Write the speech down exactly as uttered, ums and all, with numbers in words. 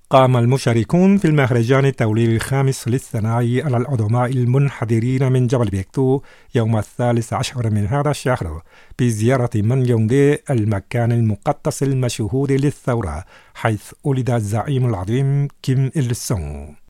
قام المشاركون في المهرجان الدولي الخامس للثناء على العظماء المنحدرين من جبل بيكتو يوم الثالث عشر من هذا الشهر بزيارة منجوندي، المكان المقدس المشهور للثورة حيث ولد الزعيم العظيم كيم إل سونغ.